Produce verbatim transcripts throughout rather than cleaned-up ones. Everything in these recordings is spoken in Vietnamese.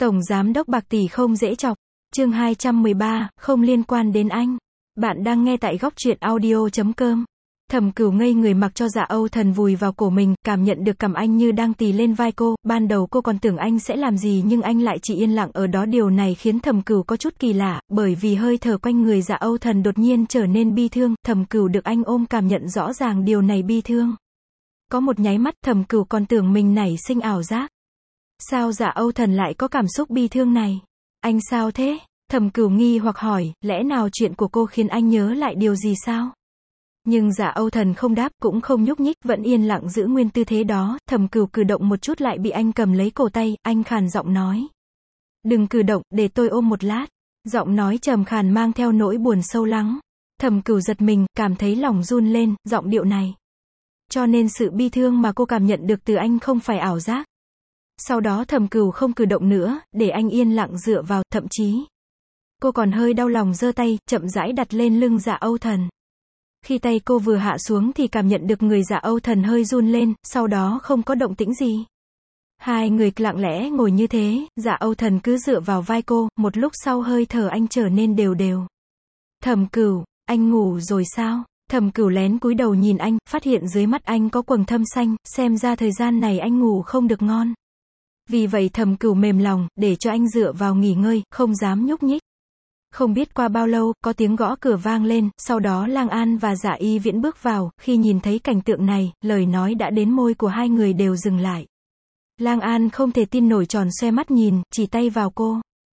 Tổng giám đốc bạc tỷ không dễ chọc. Chương hai trăm mười ba, không liên quan đến anh. Bạn đang nghe tại góc truyện audio chấm com. Thẩm Cửu ngây người mặc cho Dạ Âu Thần vùi vào cổ mình, cảm nhận được cằm anh như đang tì lên vai cô, ban đầu cô còn tưởng anh sẽ làm gì nhưng anh lại chỉ yên lặng ở đó, điều này khiến Thẩm Cửu có chút kỳ lạ, bởi vì hơi thở quanh người Dạ Âu Thần đột nhiên trở nên bi thương, Thẩm Cửu được anh ôm cảm nhận rõ ràng điều này bi thương. Có một nháy mắt Thẩm Cửu còn tưởng mình nảy sinh ảo giác. Sao Dạ Âu Thần lại có cảm xúc bi thương này? Anh sao thế? Thẩm Cửu nghi hoặc hỏi, lẽ nào chuyện của cô khiến anh nhớ lại điều gì sao? Nhưng Dạ Âu Thần không đáp, cũng không nhúc nhích, vẫn yên lặng giữ nguyên tư thế đó. Thẩm Cửu cử động một chút lại bị anh cầm lấy cổ tay, anh khàn giọng nói. Đừng cử động, để tôi ôm một lát. Giọng nói trầm khàn mang theo nỗi buồn sâu lắng. Thẩm Cửu giật mình, cảm thấy lòng run lên, giọng điệu này. Cho nên sự bi thương mà cô cảm nhận được từ anh không phải ảo giác. Sau đó Thẩm Cửu không cử động nữa, để anh yên lặng dựa vào, thậm chí cô còn hơi đau lòng giơ tay, chậm rãi đặt lên lưng Dạ Âu Thần. Khi tay cô vừa hạ xuống thì cảm nhận được người Dạ Âu Thần hơi run lên, sau đó không có động tĩnh gì. Hai người lặng lẽ ngồi như thế, Dạ Âu Thần cứ dựa vào vai cô, một lúc sau hơi thở anh trở nên đều đều. Thẩm Cửu, anh ngủ rồi sao? Thẩm Cửu lén cúi đầu nhìn anh, phát hiện dưới mắt anh có quầng thâm xanh, xem ra thời gian này anh ngủ không được ngon. Vì vậy Thẩm Cửu mềm lòng, để cho anh dựa vào nghỉ ngơi, không dám nhúc nhích. Không biết qua bao lâu, có tiếng gõ cửa vang lên, sau đó Lang An và Dạ Y Viễn bước vào, khi nhìn thấy cảnh tượng này, lời nói đã đến môi của hai người đều dừng lại. Lang An không thể tin nổi, tròn xoe mắt nhìn, chỉ tay vào cô.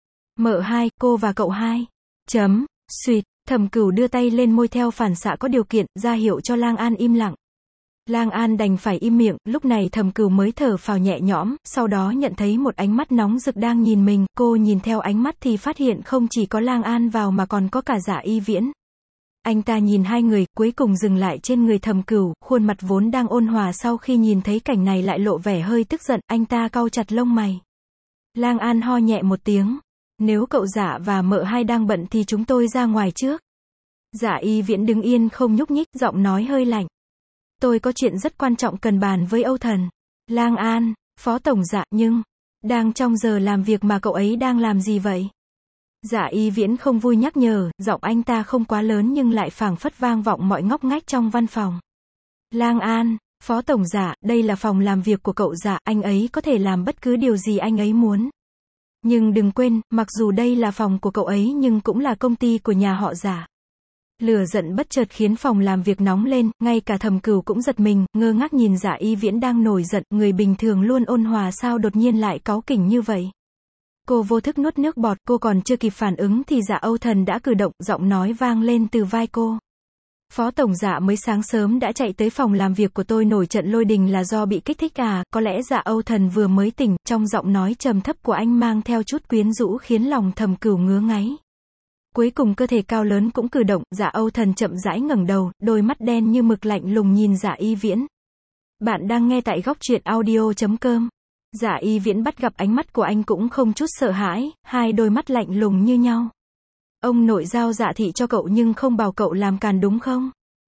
Mợ hai, cô và cậu hai. Chấm, suýt, Thẩm Cửu đưa tay lên môi theo phản xạ có điều kiện, ra hiệu cho Lang An im lặng. Lang An đành phải im miệng, lúc này Thẩm Cửu mới thở phào nhẹ nhõm, sau đó nhận thấy một ánh mắt nóng rực đang nhìn mình, cô nhìn theo ánh mắt thì phát hiện không chỉ có Lang An vào mà còn có cả Dạ Y Viễn. Anh ta nhìn hai người, cuối cùng dừng lại trên người Thẩm Cửu, khuôn mặt vốn đang ôn hòa sau khi nhìn thấy cảnh này lại lộ vẻ hơi tức giận, anh ta cau chặt lông mày. Lang An ho nhẹ một tiếng, nếu cậu Dạ và mợ hai đang bận thì chúng tôi ra ngoài trước. Dạ Y Viễn đứng yên không nhúc nhích, giọng nói hơi lạnh. Tôi có chuyện rất quan trọng cần bàn với Âu Thần. Lang An, Phó Tổng Dạ, nhưng, đang trong giờ làm việc mà cậu ấy đang làm gì vậy? Dạ Y Viễn không vui nhắc nhở, giọng anh ta không quá lớn nhưng lại phảng phất vang vọng mọi ngóc ngách trong văn phòng. Lang An, Phó Tổng Dạ, đây là phòng làm việc của cậu Dạ, anh ấy có thể làm bất cứ điều gì anh ấy muốn. Nhưng đừng quên, mặc dù đây là phòng của cậu ấy nhưng cũng là công ty của nhà họ Dạ. Lửa giận bất chợt khiến phòng làm việc nóng lên, ngay cả Thẩm Cửu cũng giật mình, ngơ ngác nhìn Dạ Y Viễn đang nổi giận, người bình thường luôn ôn hòa sao đột nhiên lại cáu kỉnh như vậy. Cô vô thức nuốt nước bọt, cô còn chưa kịp phản ứng thì Dạ Âu Thần đã cử động, giọng nói vang lên từ vai cô. Phó Tổng Dạ mới sáng sớm đã chạy tới phòng làm việc của tôi nổi trận lôi đình là do bị kích thích à, có lẽ Dạ Âu Thần vừa mới tỉnh, trong giọng nói trầm thấp của anh mang theo chút quyến rũ khiến lòng Thẩm Cửu ngứa ngáy. Cuối cùng cơ thể cao lớn cũng cử động, Dạ Âu Thần chậm rãi ngẩng đầu, đôi mắt đen như mực lạnh lùng nhìn Dạ Y Viễn. Bạn đang nghe tại góc truyện audio chấm com. Dạ Y Viễn bắt gặp ánh mắt của anh cũng không chút sợ hãi, hai đôi mắt lạnh lùng như nhau. Ông nội giao Dạ thị cho cậu nhưng không bảo cậu làm càn đúng không?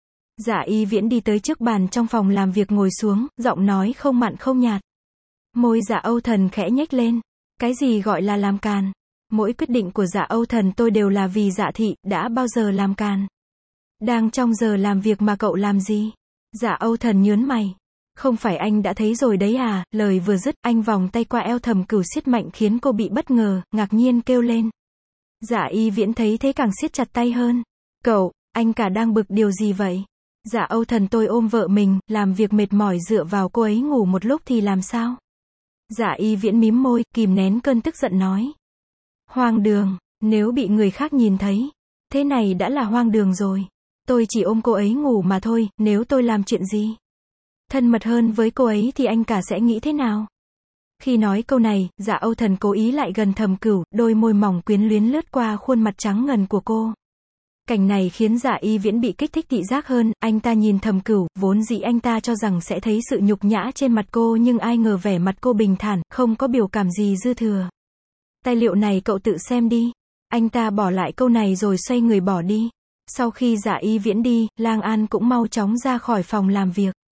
Dạ Y Viễn đi tới trước bàn trong phòng làm việc ngồi xuống, giọng nói không mặn không nhạt. Môi Dạ Âu Thần khẽ nhếch lên. Cái gì gọi là làm càn? Mỗi quyết định của Dạ Âu Thần tôi đều là vì Dạ thị, đã bao giờ làm càn. Đang trong giờ làm việc mà cậu làm gì? Dạ Âu Thần nhướng mày. Không phải anh đã thấy rồi đấy à? Lời vừa dứt, anh vòng tay qua eo Thẩm Cửu siết mạnh khiến cô bị bất ngờ, ngạc nhiên kêu lên. Dạ Y Viễn thấy thế càng siết chặt tay hơn. Cậu, anh cả đang bực điều gì vậy? Dạ Âu Thần tôi ôm vợ mình, làm việc mệt mỏi dựa vào cô ấy ngủ một lúc thì làm sao? Dạ Y Viễn mím môi, kìm nén cơn tức giận nói. Hoang đường, nếu bị người khác nhìn thấy, thế này đã là hoang đường rồi. Tôi chỉ ôm cô ấy ngủ mà thôi, nếu tôi làm chuyện gì thân mật hơn với cô ấy thì anh cả sẽ nghĩ thế nào? Khi nói câu này, Dạ Âu Thần cố ý lại gần Thẩm Cửu, đôi môi mỏng quyến luyến lướt qua khuôn mặt trắng ngần của cô. Cảnh này khiến Dạ Y Viễn bị kích thích thị giác hơn, anh ta nhìn Thẩm Cửu, vốn dĩ anh ta cho rằng sẽ thấy sự nhục nhã trên mặt cô nhưng ai ngờ vẻ mặt cô bình thản, không có biểu cảm gì dư thừa. Tài liệu này cậu tự xem đi. Anh ta bỏ lại câu này rồi xoay người bỏ đi. Sau khi Dạ Y Viễn đi, Lang An cũng mau chóng ra khỏi phòng làm việc.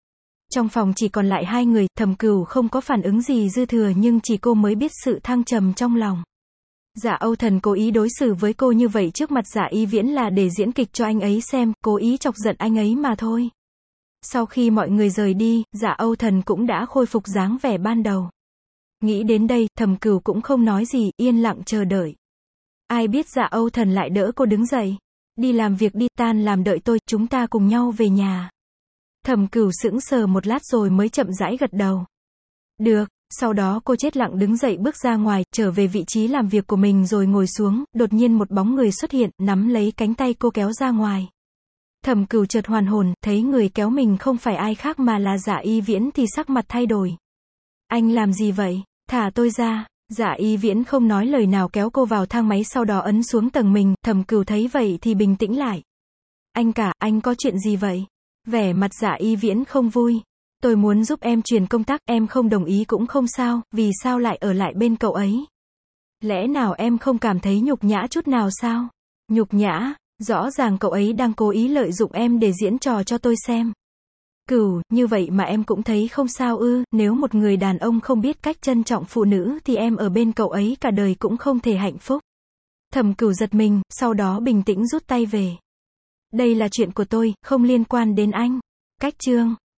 Trong phòng chỉ còn lại hai người, Thẩm Cửu không có phản ứng gì dư thừa nhưng chỉ cô mới biết sự thăng trầm trong lòng. Dạ Âu Thần cố ý đối xử với cô như vậy trước mặt Dạ Y Viễn là để diễn kịch cho anh ấy xem, cố ý chọc giận anh ấy mà thôi. Sau khi mọi người rời đi, Dạ Âu Thần cũng đã khôi phục dáng vẻ ban đầu. Nghĩ đến đây, Thẩm Cửu cũng không nói gì, yên lặng chờ đợi. Ai biết Dạ Âu Thần lại đỡ cô đứng dậy. Đi làm việc đi, tan làm đợi tôi, chúng ta cùng nhau về nhà. Thẩm Cửu sững sờ một lát rồi mới chậm rãi gật đầu. Được, sau đó cô chết lặng đứng dậy bước ra ngoài, trở về vị trí làm việc của mình rồi ngồi xuống, đột nhiên một bóng người xuất hiện, nắm lấy cánh tay cô kéo ra ngoài. Thẩm Cửu chợt hoàn hồn, thấy người kéo mình không phải ai khác mà là Dạ Y Viễn thì sắc mặt thay đổi. Anh làm gì vậy? Thả tôi ra. Dạ Y Viễn không nói lời nào kéo cô vào thang máy sau đó ấn xuống tầng mình, Thẩm Cửu thấy vậy thì bình tĩnh lại. Anh cả, anh có chuyện gì vậy? Vẻ mặt Dạ Y Viễn không vui. Tôi muốn giúp em truyền công tác, em không đồng ý cũng không sao, vì sao lại ở lại bên cậu ấy? Lẽ nào em không cảm thấy nhục nhã chút nào sao? Nhục nhã, rõ ràng cậu ấy đang cố ý lợi dụng em để diễn trò cho tôi xem. Cửu, như vậy mà em cũng thấy không sao ư, nếu một người đàn ông không biết cách trân trọng phụ nữ thì em ở bên cậu ấy cả đời cũng không thể hạnh phúc. Thẩm Cửu giật mình, sau đó bình tĩnh rút tay về. Đây là chuyện của tôi, không liên quan đến anh. Cách chương